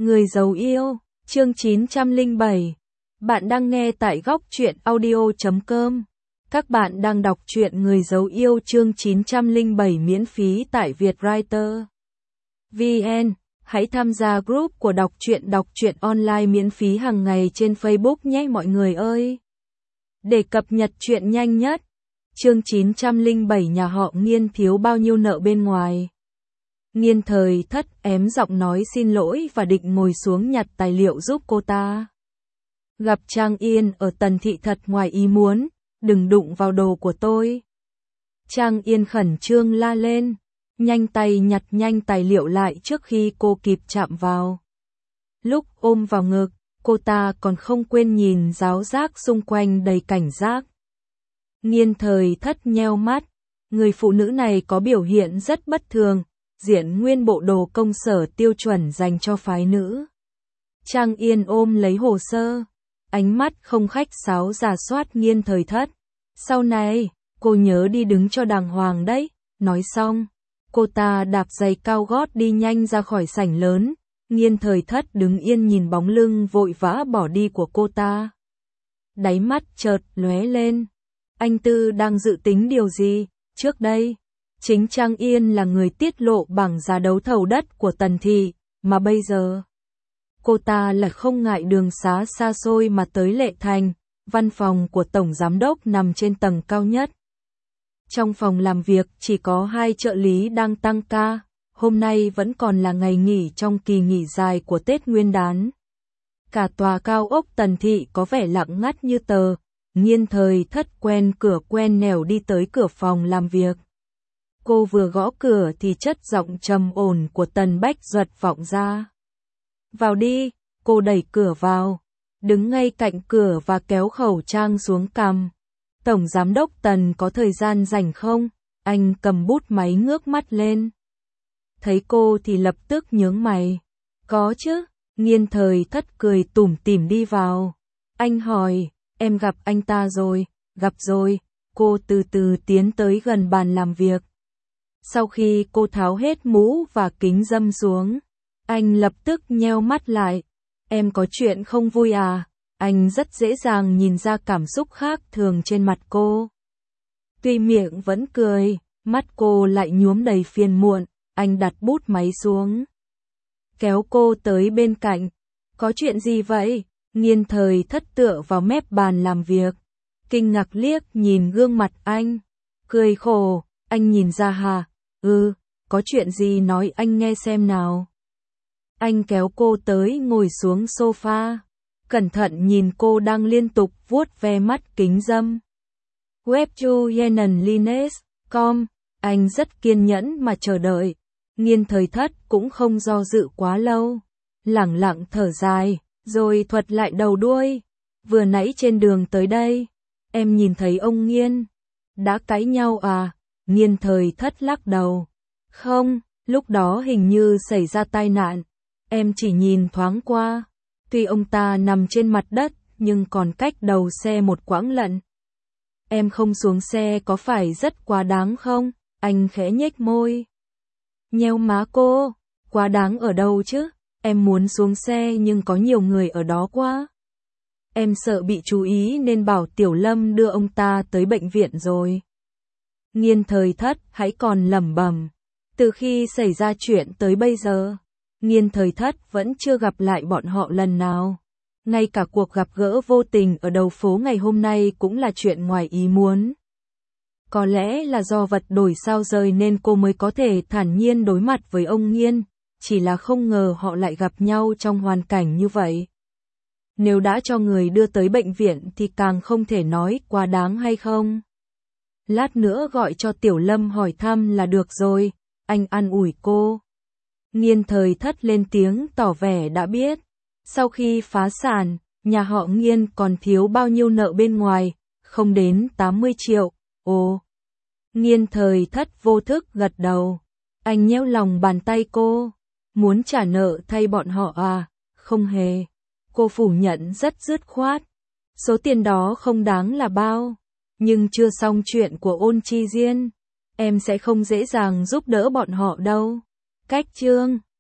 Người giấu yêu, chương 907. Bạn đang nghe tại góc truyện audio.com. Các bạn đang đọc truyện Người giấu yêu chương 907 miễn phí tại Vietwriter VN. Hãy tham gia group của đọc truyện online miễn phí hàng ngày trên Facebook nhé mọi người ơi. Để cập nhật truyện nhanh nhất. Chương 907 nhà họ Nghiên thiếu bao nhiêu nợ bên ngoài. Nghiên Thời Thất ém giọng nói xin lỗi và định ngồi xuống nhặt tài liệu giúp cô ta. Gặp Trang Yên ở Tần Thị thật ngoài ý muốn, đừng đụng vào đồ của tôi. Trang Yên khẩn trương la lên, nhanh tay nhặt nhanh tài liệu lại trước khi cô kịp chạm vào. Lúc ôm vào ngực, cô ta còn không quên nhìn ráo rác xung quanh đầy cảnh giác. Nghiên Thời Thất nheo mắt, người phụ nữ này có biểu hiện rất bất thường. Diện nguyên bộ đồ công sở tiêu chuẩn dành cho phái nữ. Trang Yên ôm lấy hồ sơ, ánh mắt không khách sáo rà soát Nghiên Thời Thất. Sau này, cô nhớ đi đứng cho đàng hoàng đấy. Nói xong, cô ta đạp giày cao gót đi nhanh ra khỏi sảnh lớn. Nghiên Thời Thất đứng yên nhìn bóng lưng vội vã bỏ đi của cô ta. Đáy mắt chợt lóe lên. Anh Tư đang dự tính điều gì? Trước đây, chính Trang Yên là người tiết lộ bảng giá đấu thầu đất của Tần Thị, mà bây giờ, cô ta lại không ngại đường xá xa xôi mà tới Lệ Thành, văn phòng của Tổng Giám đốc nằm trên tầng cao nhất. Trong phòng làm việc chỉ có 2 trợ lý đang tăng ca, hôm nay vẫn còn là ngày nghỉ trong kỳ nghỉ dài của Tết Nguyên đán. Cả tòa cao ốc Tần Thị có vẻ lặng ngắt như tờ, Nghiên Thời Thất quen cửa quen nẻo đi tới cửa phòng làm việc. Cô vừa gõ cửa thì chất giọng trầm ổn của Tần Bách Duật vọng ra. Vào đi, cô đẩy cửa vào, đứng ngay cạnh cửa và kéo khẩu trang xuống cằm. Tổng Giám đốc Tần có thời gian rảnh không? Anh cầm bút máy ngước mắt lên. Thấy cô thì lập tức nhướng mày. Có chứ, Nghiên Thời Thất cười tủm tỉm đi vào. Anh hỏi, em gặp anh ta rồi? Gặp rồi. Cô từ từ tiến tới gần bàn làm việc. Sau khi cô tháo hết mũ và kính râm xuống, anh lập tức nheo mắt lại. Em có chuyện không vui à? Anh rất dễ dàng nhìn ra cảm xúc khác thường trên mặt cô. Tuy miệng vẫn cười, mắt cô lại nhuốm đầy phiền muộn. Anh đặt bút máy xuống, kéo cô tới bên cạnh. Có chuyện gì vậy? Nghiên Thời Thất tựa vào mép bàn làm việc, kinh ngạc liếc nhìn gương mặt anh, cười khổ. Anh nhìn ra hả? Có chuyện gì nói anh nghe xem nào. Anh kéo cô tới ngồi xuống sofa, cẩn thận nhìn cô đang liên tục vuốt ve mắt kính râm. Webjuyenenlines.com. Anh rất kiên nhẫn mà chờ đợi. Nghiên Thời Thất cũng không do dự quá lâu, lẳng lặng thở dài, rồi thuật lại đầu đuôi. Vừa nãy trên đường tới đây, em nhìn thấy ông Nghiên. Đã cãi nhau à? Nghiên Thời Thất lắc đầu. Không, lúc đó hình như xảy ra tai nạn. Em chỉ nhìn thoáng qua. Tuy ông ta nằm trên mặt đất, nhưng còn cách đầu xe một quãng lận. Em không xuống xe có phải rất quá đáng không? Anh khẽ nhếch môi. Nheo má cô. Quá đáng ở đâu chứ? Em muốn xuống xe nhưng có nhiều người ở đó quá. Em sợ bị chú ý nên bảo Tiểu Lâm đưa ông ta tới bệnh viện rồi. Nghiên Thời Thất hãy còn lẩm bẩm. Từ khi xảy ra chuyện tới bây giờ, Nghiên Thời Thất vẫn chưa gặp lại bọn họ lần nào. Ngay cả cuộc gặp gỡ vô tình ở đầu phố ngày hôm nay cũng là chuyện ngoài ý muốn. Có lẽ là do vật đổi sao rời nên cô mới có thể thản nhiên đối mặt với ông Nghiên, chỉ là không ngờ họ lại gặp nhau trong hoàn cảnh như vậy. Nếu đã cho người đưa tới bệnh viện thì càng không thể nói quá đáng hay không. Lát nữa gọi cho Tiểu Lâm hỏi thăm là được rồi, anh an ủi cô. Nghiên Thời Thất lên tiếng tỏ vẻ đã biết. Sau khi phá sản, nhà họ Nghiên còn thiếu bao nhiêu nợ bên ngoài, không đến 80 triệu. Ồ! Nghiên Thời Thất vô thức gật đầu. Anh nhéo lòng bàn tay cô. Muốn trả nợ thay bọn họ à? Không hề. Cô phủ nhận rất dứt khoát. Số tiền đó không đáng là bao. Nhưng chưa xong chuyện của Ôn Chi Diên, em sẽ không dễ dàng giúp đỡ bọn họ đâu. Cách chương